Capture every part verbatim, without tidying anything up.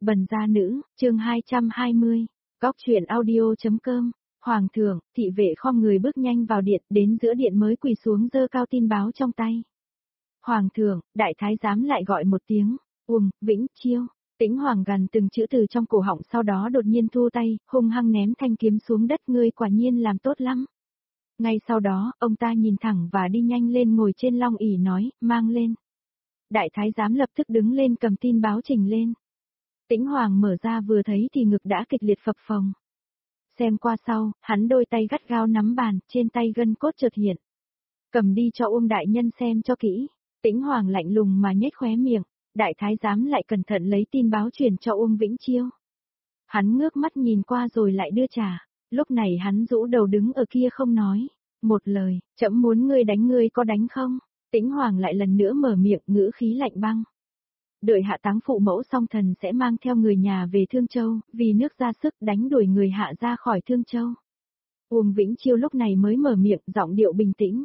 Bần gia nữ, chương hai trăm hai mươi, Góc truyện audio.com, Hoàng thượng, thị vệ khom người bước nhanh vào điện, đến giữa điện mới quỳ xuống giơ cao tin báo trong tay. Hoàng thượng, đại thái giám lại gọi một tiếng, Uông, Vĩnh Chiêu. Tĩnh Hoàng gằn từng chữ từ trong cổ họng, sau đó đột nhiên thu tay, hung hăng ném thanh kiếm xuống đất. Ngươi quả nhiên làm tốt lắm. Ngay sau đó, ông ta nhìn thẳng và đi nhanh lên ngồi trên long ỷ nói, mang lên. Đại thái giám lập tức đứng lên cầm tin báo trình lên. Tĩnh Hoàng mở ra vừa thấy thì ngực đã kịch liệt phập phồng. Xem qua sau, hắn đôi tay gắt gao nắm bàn, trên tay gân cốt chợt hiện. Cầm đi cho Uông đại nhân xem cho kỹ. Tĩnh Hoàng lạnh lùng mà nhếch khóe miệng, đại thái giám lại cẩn thận lấy tin báo truyền cho Uông Vĩnh Chiêu. Hắn ngước mắt nhìn qua rồi lại đưa trả, lúc này hắn rũ đầu đứng ở kia không nói, một lời, trẫm muốn ngươi đánh ngươi có đánh không? Tĩnh Hoàng lại lần nữa mở miệng, ngữ khí lạnh băng. Đợi hạ táng phụ mẫu xong thần sẽ mang theo người nhà về Thương Châu, vì nước ra sức đánh đuổi người hạ ra khỏi Thương Châu. Uông Vĩnh Chiêu lúc này mới mở miệng, giọng điệu bình tĩnh.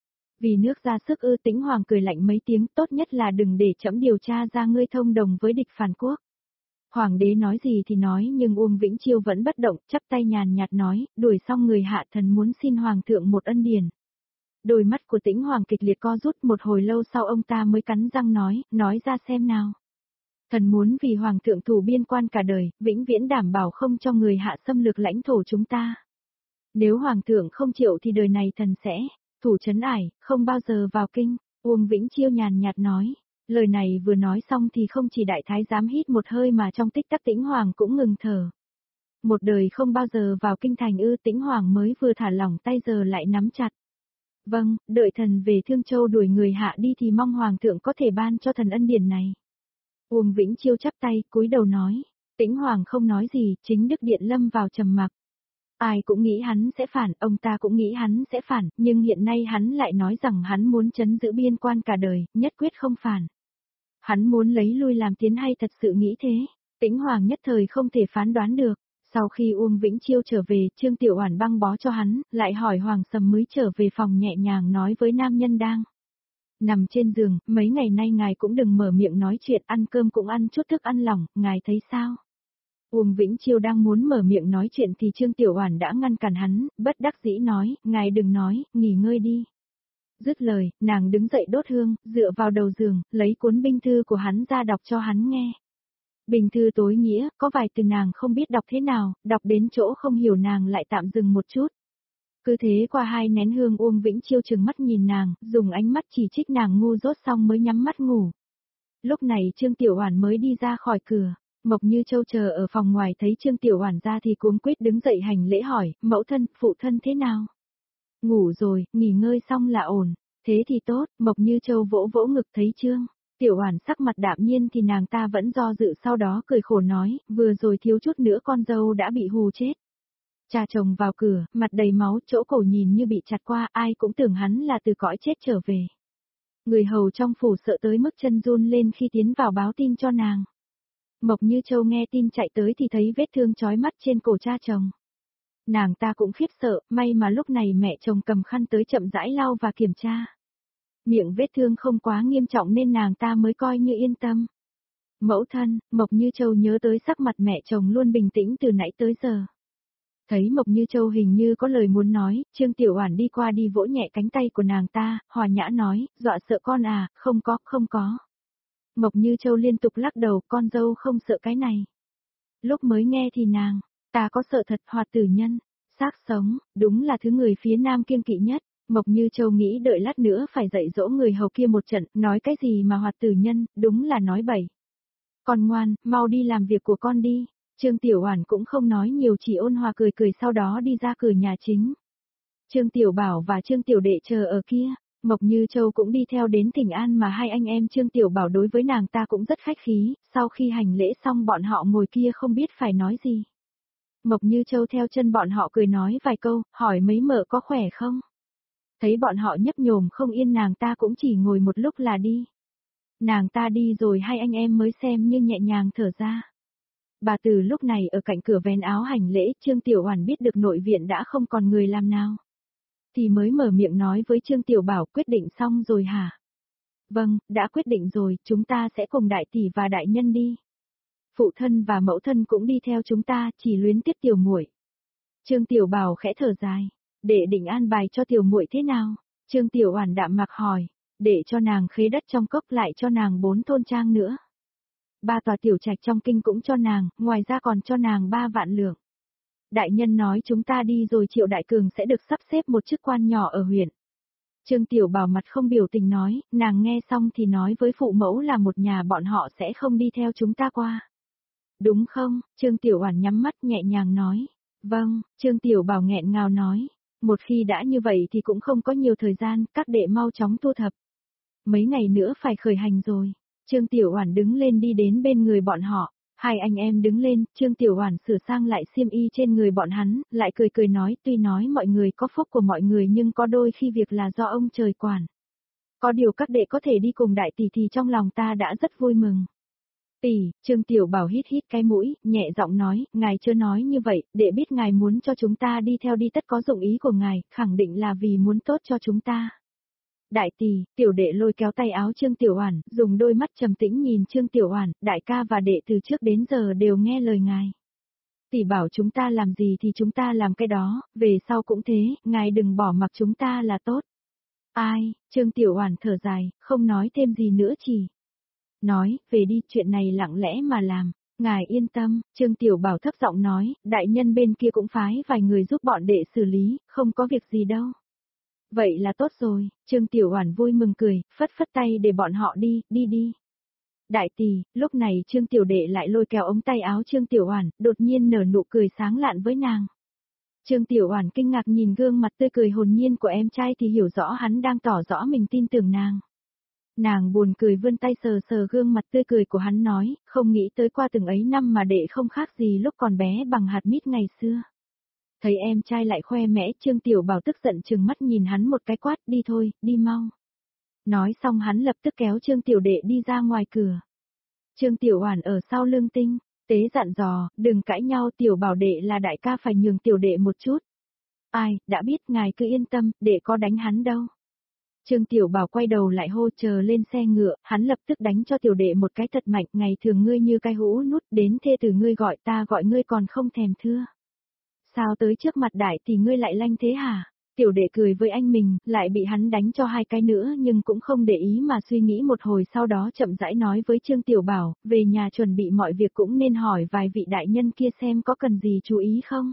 Vì nước ra sức ư? Tĩnh Hoàng cười lạnh mấy tiếng, tốt nhất là đừng để trẫm điều tra ra ngươi thông đồng với địch phản quốc. Hoàng đế nói gì thì nói, nhưng Uông Vĩnh Chiêu vẫn bất động, chắp tay nhàn nhạt nói, đuổi xong người hạ thần muốn xin Hoàng thượng một ân điển. Đôi mắt của Tĩnh Hoàng kịch liệt co rút, một hồi lâu sau ông ta mới cắn răng nói, nói ra xem nào. Thần muốn vì Hoàng thượng thủ biên quan cả đời, vĩnh viễn đảm bảo không cho người hạ xâm lược lãnh thổ chúng ta. Nếu Hoàng thượng không chịu thì đời này thần sẽ thủ trấn ải, không bao giờ vào kinh. Uông Vĩnh Chiêu nhàn nhạt nói. Lời này vừa nói xong thì không chỉ đại thái giám hít một hơi mà trong tích tắc Tĩnh Hoàng cũng ngừng thở. Một đời không bao giờ vào kinh thành ư? Tĩnh Hoàng mới vừa thả lỏng tay giờ lại nắm chặt. Vâng, đợi thần về Thương Châu đuổi người hạ đi thì mong Hoàng thượng có thể ban cho thần ân điển này. Uông Vĩnh Chiêu chắp tay, cúi đầu nói. Tĩnh Hoàng không nói gì, chính Đức Điện lâm vào trầm mặc. Ai cũng nghĩ hắn sẽ phản, ông ta cũng nghĩ hắn sẽ phản, nhưng hiện nay hắn lại nói rằng hắn muốn trấn giữ biên quan cả đời, nhất quyết không phản. Hắn muốn lấy lui làm tiến hay thật sự nghĩ thế? Tĩnh Hoàng nhất thời không thể phán đoán được. Sau khi Uông Vĩnh Chiêu trở về, Trương Tiểu Oản băng bó cho hắn, lại hỏi Hoàng Sầm mới trở về phòng nhẹ nhàng nói với nam nhân đang nằm trên giường, mấy ngày nay ngài cũng đừng mở miệng nói chuyện, ăn cơm cũng ăn chút thức ăn lỏng, ngài thấy sao? Uông Vĩnh Chiêu đang muốn mở miệng nói chuyện thì Trương Tiểu Oản đã ngăn cản hắn, bất đắc dĩ nói, ngài đừng nói, nghỉ ngơi đi. Dứt lời, nàng đứng dậy đốt hương, dựa vào đầu giường, lấy cuốn binh thư của hắn ra đọc cho hắn nghe. Bình thư tối nghĩa, có vài từ nàng không biết đọc thế nào, đọc đến chỗ không hiểu nàng lại tạm dừng một chút. Cứ thế qua hai nén hương Uông Vĩnh Chiêu trừng mắt nhìn nàng, dùng ánh mắt chỉ trích nàng ngu dốt xong mới nhắm mắt ngủ. Lúc này Trương Tiểu Oản mới đi ra khỏi cửa, Mộc Như Châu chờ ở phòng ngoài thấy Trương Tiểu Oản ra thì cuống quýt đứng dậy hành lễ hỏi, mẫu thân, phụ thân thế nào? Ngủ rồi, nghỉ ngơi xong là ổn, thế thì tốt. Mộc Như Châu vỗ vỗ ngực thấy Trương Tiểu Oản sắc mặt đạm nhiên thì nàng ta vẫn do dự, sau đó cười khổ nói, vừa rồi thiếu chút nữa con dâu đã bị hù chết. Cha chồng vào cửa, mặt đầy máu, chỗ cổ nhìn như bị chặt qua, ai cũng tưởng hắn là từ cõi chết trở về. Người hầu trong phủ sợ tới mức chân run lên khi tiến vào báo tin cho nàng. Mộc Như Châu nghe tin chạy tới thì thấy vết thương chói mắt trên cổ cha chồng. Nàng ta cũng khiếp sợ, may mà lúc này mẹ chồng cầm khăn tới chậm rãi lau và kiểm tra. Miệng vết thương không quá nghiêm trọng nên nàng ta mới coi như yên tâm. Mẫu thân, Mộc Như Châu nhớ tới sắc mặt mẹ chồng luôn bình tĩnh từ nãy tới giờ. Thấy Mộc Như Châu hình như có lời muốn nói, Trương Tiểu Oản đi qua đi vỗ nhẹ cánh tay của nàng ta, hòa nhã nói, dọa sợ con à, không có, không có. Mộc Như Châu liên tục lắc đầu, con dâu không sợ cái này. Lúc mới nghe thì nàng, ta có sợ thật, Hoạt Tử Nhân, xác sống, đúng là thứ người phía nam kiêng kỵ nhất. Mộc Như Châu nghĩ đợi lát nữa phải dạy dỗ người hầu kia một trận, nói cái gì mà Hoạt Tử Nhân, đúng là nói bậy. Con ngoan, mau đi làm việc của con đi. Trương Tiểu Oản cũng không nói nhiều, chỉ ôn hòa cười cười sau đó đi ra cửa nhà chính. Trương Tiểu Bảo và Trương Tiểu Đệ chờ ở kia, Mộc Như Châu cũng đi theo đến thỉnh an mà hai anh em Trương Tiểu Bảo đối với nàng ta cũng rất khách khí, sau khi hành lễ xong bọn họ ngồi kia không biết phải nói gì. Mộc Như Châu theo chân bọn họ cười nói vài câu, hỏi mấy mợ có khỏe không? Thấy bọn họ nhấp nhổm không yên nàng ta cũng chỉ ngồi một lúc là đi. Nàng ta đi rồi hai anh em mới xem như nhẹ nhàng thở ra. Bà Từ lúc này ở cạnh cửa vén áo hành lễ, Trương Tiểu Oản biết được nội viện đã không còn người làm nào. Thì mới mở miệng nói với Trương Tiểu Bảo, quyết định xong rồi hả? Vâng, đã quyết định rồi, chúng ta sẽ cùng đại tỷ và đại nhân đi. Phụ thân và mẫu thân cũng đi theo chúng ta, chỉ luyến tiếc tiểu muội. Trương Tiểu Bảo khẽ thở dài, đệ định an bài cho tiểu muội thế nào? Trương Tiểu Oản đạm mạc hỏi, để cho nàng khế đất trong cốc lại cho nàng bốn thôn trang nữa. Ba tòa tiểu trạch trong kinh cũng cho nàng, ngoài ra còn cho nàng ba vạn lượng. Đại nhân nói chúng ta đi rồi Triệu Đại Cường sẽ được sắp xếp một chức quan nhỏ ở huyện. Trương Tiểu Bảo mặt không biểu tình nói, nàng nghe xong thì nói với phụ mẫu là một nhà bọn họ sẽ không đi theo chúng ta qua. Đúng không? Trương Tiểu Oản nhắm mắt nhẹ nhàng nói. Vâng, Trương Tiểu Bảo nghẹn ngào nói. Một khi đã như vậy thì cũng không có nhiều thời gian, các đệ mau chóng thu thập. Mấy ngày nữa phải khởi hành rồi. Trương Tiểu Oản đứng lên đi đến bên người bọn họ. Hai anh em đứng lên, Trương Tiểu Oản sửa sang lại xiêm y trên người bọn hắn, lại cười cười nói, tuy nói mọi người có phúc của mọi người nhưng có đôi khi việc là do ông trời quản. Có điều các đệ có thể đi cùng đại tỷ thì trong lòng ta đã rất vui mừng. Tỷ, Trương Tiểu Bảo hít hít cái mũi, nhẹ giọng nói, ngài chưa nói như vậy, đệ biết ngài muốn cho chúng ta đi theo đi tất có dụng ý của ngài, khẳng định là vì muốn tốt cho chúng ta. Đại tỷ, tiểu đệ lôi kéo tay áo Trương Tiểu Oản, dùng đôi mắt trầm tĩnh nhìn Trương Tiểu Oản, đại ca và đệ từ trước đến giờ đều nghe lời ngài. Tỷ bảo chúng ta làm gì thì chúng ta làm cái đó, về sau cũng thế, ngài đừng bỏ mặc chúng ta là tốt. Ai, Trương Tiểu Oản thở dài, không nói thêm gì nữa chỉ. Nói, về đi, chuyện này lặng lẽ mà làm, ngài yên tâm, Trương Tiểu Bảo thấp giọng nói, đại nhân bên kia cũng phái vài người giúp bọn đệ xử lý, không có việc gì đâu. Vậy là tốt rồi, Trương Tiểu Oản vui mừng cười, phất phất tay để bọn họ đi, đi đi. Đại tỷ, lúc này Trương Tiểu Đệ lại lôi kéo ống tay áo Trương Tiểu Oản, đột nhiên nở nụ cười sáng lạn với nàng. Trương Tiểu Oản kinh ngạc nhìn gương mặt tươi cười hồn nhiên của em trai thì hiểu rõ hắn đang tỏ rõ mình tin tưởng nàng. Nàng buồn cười vươn tay sờ sờ gương mặt tươi cười của hắn nói, không nghĩ tới qua từng ấy năm mà đệ không khác gì lúc còn bé bằng hạt mít ngày xưa. Thấy em trai lại khoe mẽ, Trương Tiểu Bảo tức giận trừng mắt nhìn hắn một cái quát, đi thôi, đi mau. Nói xong hắn lập tức kéo Trương Tiểu Đệ đi ra ngoài cửa. Trương Tiểu Oản ở sau lưng Tinh, tế dặn dò, đừng cãi nhau, Tiểu Bảo đệ là đại ca phải nhường Tiểu Đệ một chút. Ai, đã biết, ngài cứ yên tâm, đệ có đánh hắn đâu. Trương Tiểu Bảo quay đầu lại hô chờ lên xe ngựa, hắn lập tức đánh cho Tiểu Đệ một cái thật mạnh, ngày thường ngươi như cái hũ nút, đến thê tử ngươi gọi ta gọi ngươi còn không thèm thưa. Sao tới trước mặt đại thì ngươi lại lanh thế hả? Tiểu Đệ cười với anh mình, lại bị hắn đánh cho hai cái nữa nhưng cũng không để ý mà suy nghĩ một hồi, sau đó chậm rãi nói với Trương Tiểu Bảo, về nhà chuẩn bị mọi việc cũng nên hỏi vài vị đại nhân kia xem có cần gì chú ý không?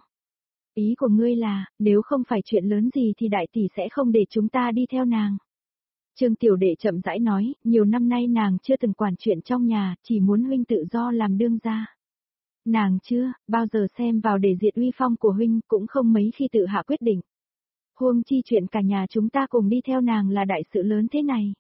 Ý của ngươi là, nếu không phải chuyện lớn gì thì đại tỷ sẽ không để chúng ta đi theo nàng. Trương Tiểu Đệ chậm rãi nói, nhiều năm nay nàng chưa từng quản chuyện trong nhà, chỉ muốn huynh tự do làm đương gia. Nàng chưa, bao giờ xem vào để diệt uy phong của huynh, cũng không mấy khi tự hạ quyết định. Huống chi chuyện cả nhà chúng ta cùng đi theo nàng là đại sự lớn thế này.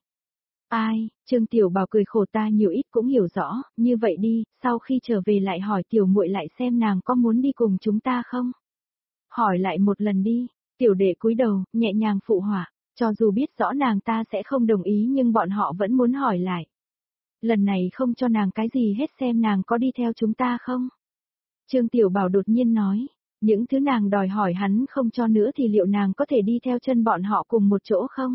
Ai, Trương Tiểu Bảo cười khổ, ta nhiều ít cũng hiểu rõ, như vậy đi, sau khi trở về lại hỏi Tiểu muội lại xem nàng có muốn đi cùng chúng ta không? Hỏi lại một lần đi, Tiểu Đệ cúi đầu, nhẹ nhàng phụ họa, cho dù biết rõ nàng ta sẽ không đồng ý nhưng bọn họ vẫn muốn hỏi lại. Lần này không cho nàng cái gì hết, xem nàng có đi theo chúng ta không? Trương Tiểu Bảo đột nhiên nói, những thứ nàng đòi hỏi hắn không cho nữa thì liệu nàng có thể đi theo chân bọn họ cùng một chỗ không?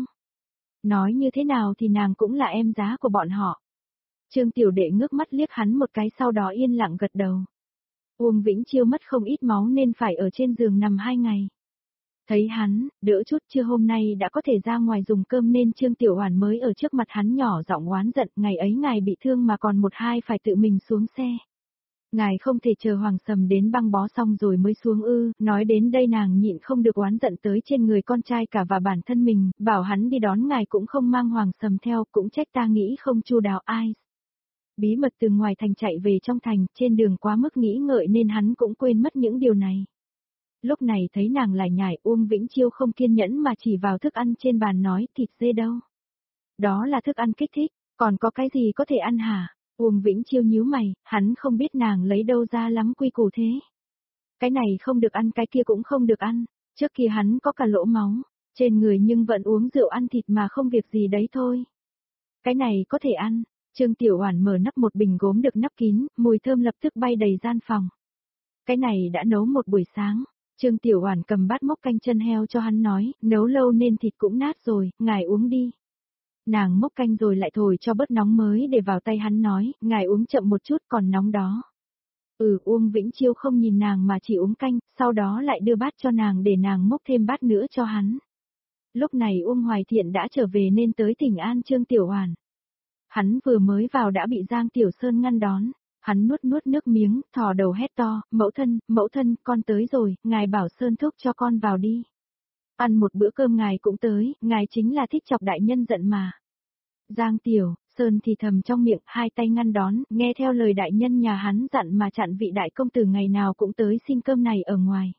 Nói như thế nào thì nàng cũng là em giá của bọn họ. Trương Tiểu Đệ ngước mắt liếc hắn một cái, sau đó yên lặng gật đầu. Uông Vĩnh Chiêu mất không ít máu nên phải ở trên giường nằm hai ngày. Thấy hắn, đỡ chút chưa hôm nay đã có thể ra ngoài dùng cơm nên Trương Tiểu Oản mới ở trước mặt hắn nhỏ giọng oán giận, ngày ấy ngài bị thương mà còn một hai phải tự mình xuống xe. Ngài không thể chờ Hoàng Sầm đến băng bó xong rồi mới xuống ư? Nói đến đây nàng nhịn không được oán giận tới trên người con trai cả và bản thân mình, bảo hắn đi đón ngài cũng không mang Hoàng Sầm theo, cũng trách ta nghĩ không chu đáo. Ai bí mật từ ngoài thành chạy về trong thành, trên đường quá mức nghĩ ngợi nên hắn cũng quên mất những điều này. Lúc này thấy nàng lải nhải, Uông Vĩnh Chiêu không kiên nhẫn mà chỉ vào thức ăn trên bàn nói, thịt dê đâu? Đó là thức ăn kích thích, còn có cái gì có thể ăn hả? Uông Vĩnh Chiêu nhíu mày, hắn không biết nàng lấy đâu ra lắm quy củ thế. Cái này không được ăn, cái kia cũng không được ăn, trước kia hắn có cả lỗ máu, trên người nhưng vẫn uống rượu ăn thịt mà không việc gì đấy thôi. Cái này có thể ăn. Trương Tiểu Oản mở nắp một bình gốm được nắp kín, mùi thơm lập tức bay đầy gian phòng. Cái này đã nấu một buổi sáng. Trương Tiểu Oản cầm bát mốc canh chân heo cho hắn nói, nấu lâu nên thịt cũng nát rồi, ngài uống đi. Nàng mốc canh rồi lại thổi cho bớt nóng mới để vào tay hắn nói, ngài uống chậm một chút còn nóng đó. Ừ, Uông Vĩnh Chiêu không nhìn nàng mà chỉ uống canh, sau đó lại đưa bát cho nàng để nàng múc thêm bát nữa cho hắn. Lúc này Uông Hoài Thiện đã trở về nên tới Thỉnh An Trương Tiểu Oản. Hắn vừa mới vào đã bị Giang Tiểu Sơn ngăn đón, hắn nuốt nuốt nước miếng, thò đầu hét to, mẫu thân, mẫu thân, con tới rồi, ngài bảo Sơn thúc cho con vào đi. Ăn một bữa cơm ngài cũng tới, ngài chính là thích chọc đại nhân giận mà. Giang Tiểu Sơn thì thầm trong miệng, hai tay ngăn đón, nghe theo lời đại nhân nhà hắn dặn mà chặn vị đại công tử ngày nào cũng tới xin cơm này ở ngoài.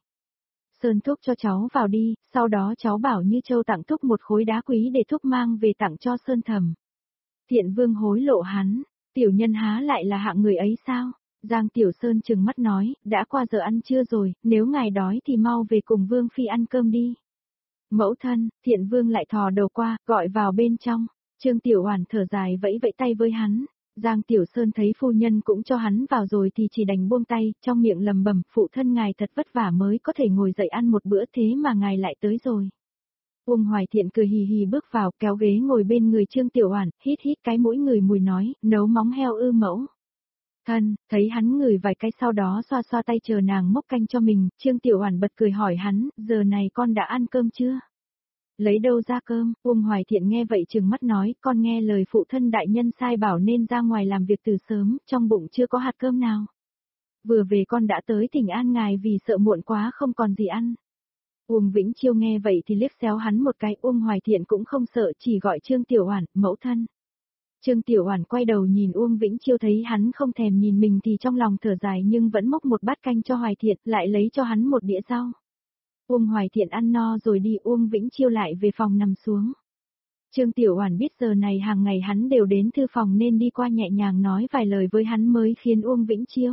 Sơn thúc cho cháu vào đi, sau đó cháu bảo Như Châu tặng thúc một khối đá quý để thúc mang về tặng cho Sơn thầm. Thiện Vương hối lộ hắn, tiểu nhân há lại là hạng người ấy sao? Giang Tiểu Sơn trừng mắt nói, đã qua giờ ăn trưa rồi, nếu ngài đói thì mau về cùng Vương Phi ăn cơm đi. Mẫu thân, Thiện Vương lại thò đầu qua, gọi vào bên trong. Trương Tiểu Oản thở dài vẫy vẫy tay với hắn. Giang Tiểu Sơn thấy phu nhân cũng cho hắn vào rồi thì chỉ đành buông tay, trong miệng lầm bầm, phụ thân ngài thật vất vả mới có thể ngồi dậy ăn một bữa thế mà ngài lại tới rồi. Uông Hoài Thiện cười hì hì bước vào, kéo ghế ngồi bên người Trương Tiểu Oản, hít hít cái mũi người mùi nói, nấu móng heo ư mẫu. Thân, thấy hắn ngửi vài cái sau đó xoa xoa tay chờ nàng múc canh cho mình, Trương Tiểu Oản bật cười hỏi hắn, giờ này con đã ăn cơm chưa? Lấy đâu ra cơm? Uông Hoài Thiện nghe vậy trừng mắt nói, con nghe lời phụ thân đại nhân sai bảo nên ra ngoài làm việc từ sớm, trong bụng chưa có hạt cơm nào. Vừa về con đã tới Thỉnh An ngài vì sợ muộn quá không còn gì ăn. Uông Vĩnh Chiêu nghe vậy thì liếc xéo hắn một cái, Uông Hoài Thiện cũng không sợ, chỉ gọi Trương Tiểu Oản, mẫu thân. Trương Tiểu Oản quay đầu nhìn Uông Vĩnh Chiêu thấy hắn không thèm nhìn mình thì trong lòng thở dài nhưng vẫn múc một bát canh cho Hoài Thiện, lại lấy cho hắn một đĩa rau. Uông Hoài Thiện ăn no rồi đi, Uông Vĩnh Chiêu lại về phòng nằm xuống. Trương Tiểu Oản biết giờ này hàng ngày hắn đều đến thư phòng nên đi qua nhẹ nhàng nói vài lời với hắn mới khiến Uông Vĩnh Chiêu.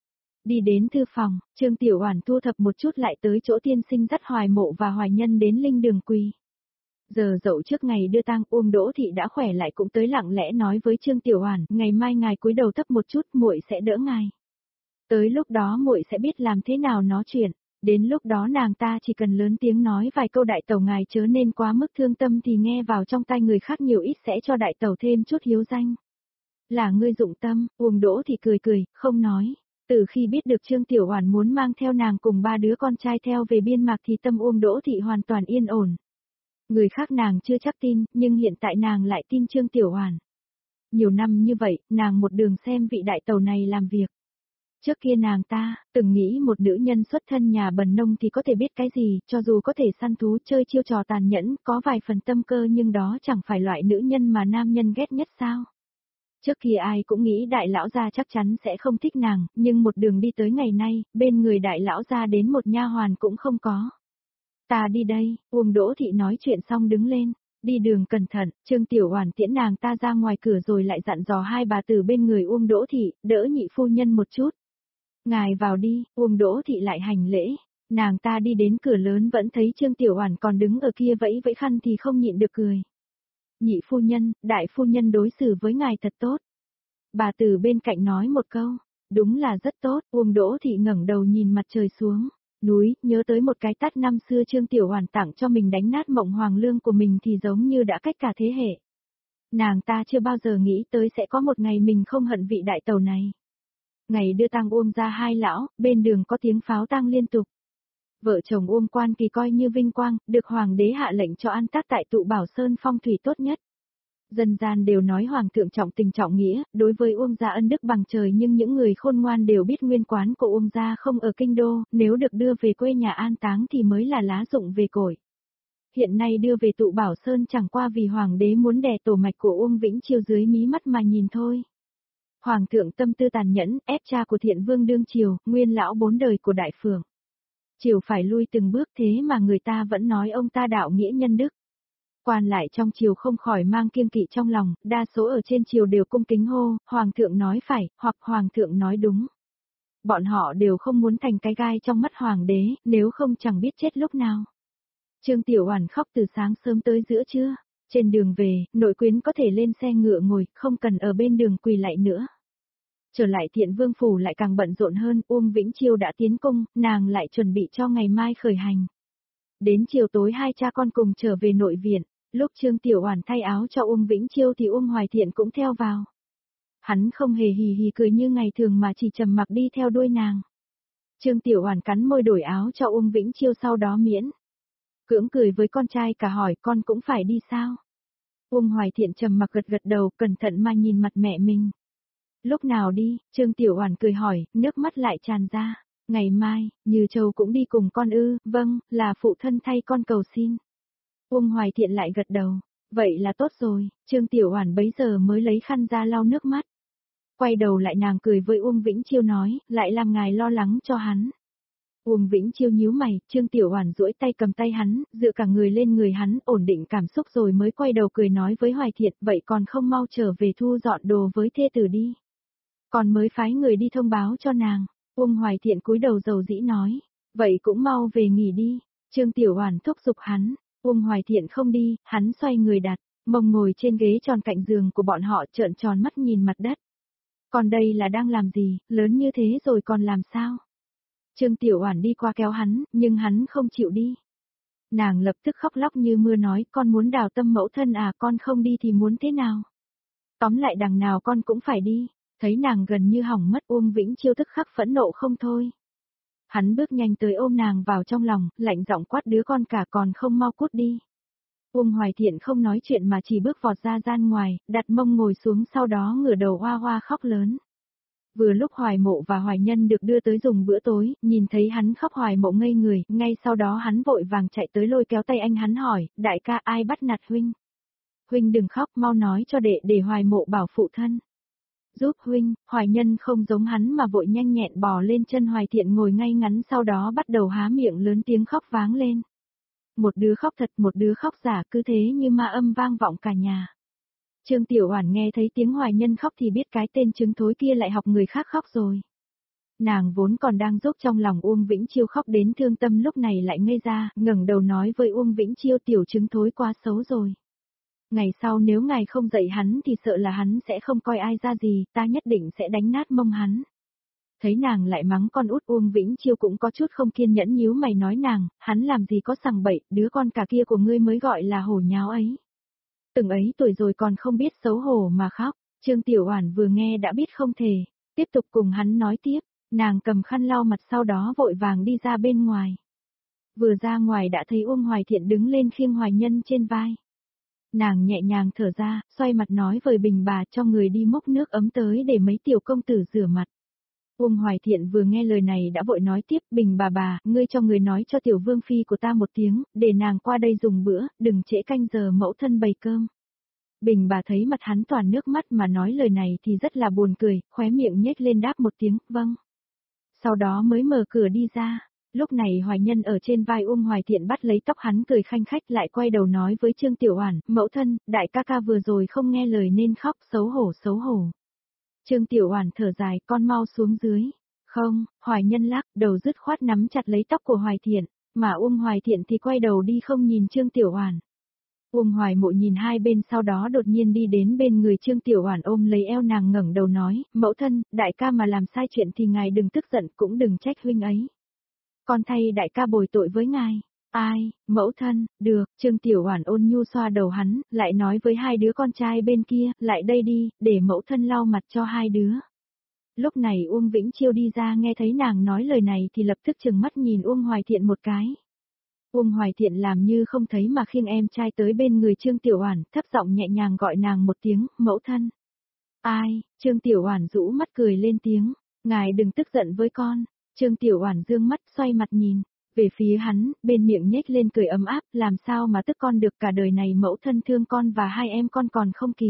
Đi đến thư phòng, Trương Tiểu Oản thu thập một chút lại tới chỗ tiên sinh dắt Hoài Mộ và Hoài Nhân đến linh đường quỳ. Giờ dậu trước ngày đưa tang, Uông Đỗ Thị đã khỏe lại cũng tới lặng lẽ nói với Trương Tiểu Oản, ngày mai ngài cúi đầu thấp một chút, muội sẽ đỡ ngài. Tới lúc đó muội sẽ biết làm thế nào nói chuyện, đến lúc đó nàng ta chỉ cần lớn tiếng nói vài câu đại tẩu ngài chớ nên quá mức thương tâm thì nghe vào trong tai người khác nhiều ít sẽ cho đại tẩu thêm chút hiếu danh. Là ngươi dụng tâm, Uông Đỗ Thị cười cười, không nói. Từ khi biết được Trương Tiểu Oản muốn mang theo nàng cùng ba đứa con trai theo về biên mạc thì tâm Uông Đỗ Thị hoàn toàn yên ổn. Người khác nàng chưa chắc tin, nhưng hiện tại nàng lại tin Trương Tiểu Oản. Nhiều năm như vậy, nàng một đường xem vị đại tẩu này làm việc. Trước kia nàng ta, từng nghĩ một nữ nhân xuất thân nhà bần nông thì có thể biết cái gì, cho dù có thể săn thú chơi chiêu trò tàn nhẫn, có vài phần tâm cơ nhưng đó chẳng phải loại nữ nhân mà nam nhân ghét nhất sao. Trước kia ai cũng nghĩ đại lão gia chắc chắn sẽ không thích nàng, nhưng một đường đi tới ngày nay, bên người đại lão gia đến một nha hoàn cũng không có. Ta đi đây, Uông Đỗ Thị nói chuyện xong đứng lên, đi đường cẩn thận, Trương Tiểu Oản tiễn nàng ta ra ngoài cửa rồi lại dặn dò hai bà tử bên người Uông Đỗ Thị, đỡ nhị phu nhân một chút. Ngài vào đi, Uông Đỗ Thị lại hành lễ, nàng ta đi đến cửa lớn vẫn thấy Trương Tiểu Oản còn đứng ở kia vẫy vẫy khăn thì không nhịn được cười. Nhị phu nhân, đại phu nhân đối xử với ngài thật tốt. Bà tử bên cạnh nói một câu, đúng là rất tốt, Uông Đỗ Thị ngẩng đầu nhìn mặt trời xuống, núi, nhớ tới một cái tát năm xưa Trương Tiểu Oản tặng cho mình đánh nát mộng hoàng lương của mình thì giống như đã cách cả thế hệ. Nàng ta chưa bao giờ nghĩ tới sẽ có một ngày mình không hận vị đại tẩu này. Ngày đưa tang Uông gia hai lão, bên đường có tiếng pháo tang liên tục. Vợ chồng Uông Quan Kỳ coi như vinh quang, được hoàng đế hạ lệnh cho an tác tại Tụ Bảo Sơn phong thủy tốt nhất. Dân gian đều nói hoàng thượng trọng tình trọng nghĩa, đối với Uông gia ân đức bằng trời nhưng những người khôn ngoan đều biết nguyên quán của Uông gia không ở kinh đô, nếu được đưa về quê nhà an táng thì mới là lá rụng về cội. Hiện nay đưa về Tụ Bảo Sơn chẳng qua vì hoàng đế muốn đè tổ mạch của Uông Vĩnh Chiêu dưới mí mắt mà nhìn thôi. Hoàng thượng tâm tư tàn nhẫn, ép cha của Thiện Vương đương triều, nguyên lão bốn đời của Đại Phường. Triều phải lui từng bước thế mà người ta vẫn nói ông ta đạo nghĩa nhân đức. Quan lại trong triều không khỏi mang kiêng kỵ trong lòng, đa số ở trên triều đều cung kính hô, Hoàng thượng nói phải, hoặc Hoàng thượng nói đúng. Bọn họ đều không muốn thành cái gai trong mắt Hoàng đế, nếu không chẳng biết chết lúc nào. Trương Tiểu Oản khóc từ sáng sớm tới giữa trưa. Trên đường về, nội quyến có thể lên xe ngựa ngồi, không cần ở bên đường quỳ lạy nữa. Trở lại Thiện Vương phủ lại càng bận rộn hơn, Uông Vĩnh Chiêu đã tiến cung, nàng lại chuẩn bị cho ngày mai khởi hành. Đến chiều tối hai cha con cùng trở về nội viện, lúc Trương Tiểu Oản thay áo cho Uông Vĩnh Chiêu thì Uông Hoài Thiện cũng theo vào. Hắn không hề hì hì cười như ngày thường mà chỉ trầm mặc đi theo đuôi nàng. Trương Tiểu Oản cắn môi đổi áo cho Uông Vĩnh Chiêu sau đó miễn cưỡng cười với con trai cả hỏi con cũng phải đi sao? Uông Hoài Thiện trầm mặc gật gật đầu, cẩn thận mà nhìn mặt mẹ mình. Lúc nào đi? Trương Tiểu Oản cười hỏi, nước mắt lại tràn ra. Ngày mai, Như Châu cũng đi cùng con ư? Vâng, là phụ thân thay con cầu xin. Uông Hoài Thiện lại gật đầu. Vậy là tốt rồi, Trương Tiểu Oản bấy giờ mới lấy khăn ra lau nước mắt. Quay đầu lại nàng cười với Uông Vĩnh Chiêu nói, lại làm ngài lo lắng cho hắn. Uông Vĩnh Chiêu nhíu mày, Trương Tiểu Oản duỗi tay cầm tay hắn, dựa cả người lên người hắn, ổn định cảm xúc rồi mới quay đầu cười nói với Hoài Thiện, vậy còn không mau trở về thu dọn đồ với thê tử đi. Còn mới phái người đi thông báo cho nàng. Uông Hoài Thiện cúi đầu dầu dĩ nói, vậy cũng mau về nghỉ đi. Trương Tiểu Oản thúc giục hắn, Uông Hoài Thiện không đi, hắn xoay người đặt mông ngồi trên ghế tròn cạnh giường của bọn họ, trợn tròn mắt nhìn mặt đất. Còn đây là đang làm gì, lớn như thế rồi còn làm sao? Trương Tiểu Oản đi qua kéo hắn, nhưng hắn không chịu đi. Nàng lập tức khóc lóc như mưa nói, con muốn đào tâm mẫu thân à, con không đi thì muốn thế nào? Tóm lại đằng nào con cũng phải đi. Thấy nàng gần như hỏng mất, Uông Vĩnh Chiêu tức khắc phẫn nộ không thôi. Hắn bước nhanh tới ôm nàng vào trong lòng, lạnh giọng quát đứa con cả còn không mau cút đi. Uông Hoài Thiện không nói chuyện mà chỉ bước vọt ra gian ngoài, đặt mông ngồi xuống sau đó ngửa đầu hoa hoa khóc lớn. Vừa lúc Hoài Mộ và Hoài Nhân được đưa tới dùng bữa tối, nhìn thấy hắn khóc Hoài Mộ ngây người, ngay sau đó hắn vội vàng chạy tới lôi kéo tay anh hắn hỏi, đại ca ai bắt nạt huynh? Huynh đừng khóc, mau nói cho đệ để Hoài Mộ bảo phụ thân. Giúp huynh, Hoài Nhân không giống hắn mà vội nhanh nhẹn bò lên chân Hoài Thiện ngồi ngay ngắn sau đó bắt đầu há miệng lớn tiếng khóc váng lên. Một đứa khóc thật, một đứa khóc giả, cứ thế như ma âm vang vọng cả nhà. Trương Tiểu Oản nghe thấy tiếng Hoài Nhân khóc thì biết cái tên trứng thối kia lại học người khác khóc rồi. Nàng vốn còn đang dốc trong lòng Uông Vĩnh Chiêu khóc đến thương tâm lúc này lại ngây ra, ngẩng đầu nói với Uông Vĩnh Chiêu tiểu trứng thối quá xấu rồi. Ngày sau nếu ngài không dạy hắn thì sợ là hắn sẽ không coi ai ra gì, ta nhất định sẽ đánh nát mông hắn. Thấy nàng lại mắng con út, Uông Vĩnh Chiêu cũng có chút không kiên nhẫn nhíu mày nói nàng, hắn làm gì có sằng bậy, đứa con cả kia của ngươi mới gọi là hổ nháo ấy. Từng ấy tuổi rồi còn không biết xấu hổ mà khóc, Trương Tiểu Oản vừa nghe đã biết không thể, tiếp tục cùng hắn nói tiếp, nàng cầm khăn lau mặt sau đó vội vàng đi ra bên ngoài. Vừa ra ngoài đã thấy Uông Hoài Thiện đứng lên khiêng Hoài Nhân trên vai. Nàng nhẹ nhàng thở ra, xoay mặt nói với Bình bà cho người đi múc nước ấm tới để mấy tiểu công tử rửa mặt. Uông Hoài Thiện vừa nghe lời này đã vội nói tiếp, Bình bà bà, ngươi cho người nói cho tiểu vương phi của ta một tiếng, để nàng qua đây dùng bữa, đừng trễ canh giờ mẫu thân bày cơm. Bình bà thấy mặt hắn toàn nước mắt mà nói lời này thì rất là buồn cười, khóe miệng nhếch lên đáp một tiếng, vâng. Sau đó mới mở cửa đi ra. Lúc này Hoài Nhân ở trên vai Uông Hoài Thiện bắt lấy tóc hắn cười khanh khách lại quay đầu nói với Trương Tiểu Oản, mẫu thân, đại ca ca vừa rồi không nghe lời nên khóc, xấu hổ xấu hổ. Trương Tiểu Oản thở dài, con mau xuống dưới. Không, Hoài Nhân lắc đầu dứt khoát nắm chặt lấy tóc của Hoài Thiện, mà Uông Hoài Thiện thì quay đầu đi không nhìn Trương Tiểu Oản. Uông Hoài Mộ nhìn hai bên sau đó đột nhiên đi đến bên người Trương Tiểu Oản ôm lấy eo nàng ngẩng đầu nói, mẫu thân, đại ca mà làm sai chuyện thì ngài đừng tức giận cũng đừng trách huynh ấy. Con thay đại ca bồi tội với ngài. Ai, mẫu thân, được, Trương Tiểu Oản ôn nhu xoa đầu hắn, lại nói với hai đứa con trai bên kia, lại đây đi, để mẫu thân lau mặt cho hai đứa. Lúc này Uông Vĩnh Chiêu đi ra nghe thấy nàng nói lời này thì lập tức trừng mắt nhìn Uông Hoài Thiện một cái. Uông Hoài Thiện làm như không thấy mà khiêng em trai tới bên người Trương Tiểu Oản, thấp giọng nhẹ nhàng gọi nàng một tiếng, mẫu thân. Ai, Trương Tiểu Oản rũ mắt cười lên tiếng, ngài đừng tức giận với con. Trương Tiểu Oản dương mắt xoay mặt nhìn về phía hắn, bên miệng nhếch lên cười ấm áp, làm sao mà tức con được, cả đời này mẫu thân thương con và hai em con còn không kịp.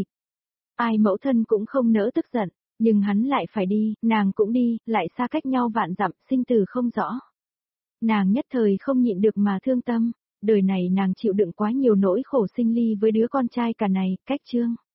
Ai mẫu thân cũng không nỡ tức giận, nhưng hắn lại phải đi, nàng cũng đi, lại xa cách nhau vạn dặm, sinh tử không rõ. Nàng nhất thời không nhịn được mà thương tâm, đời này nàng chịu đựng quá nhiều nỗi khổ sinh ly với đứa con trai cả này, cách Trương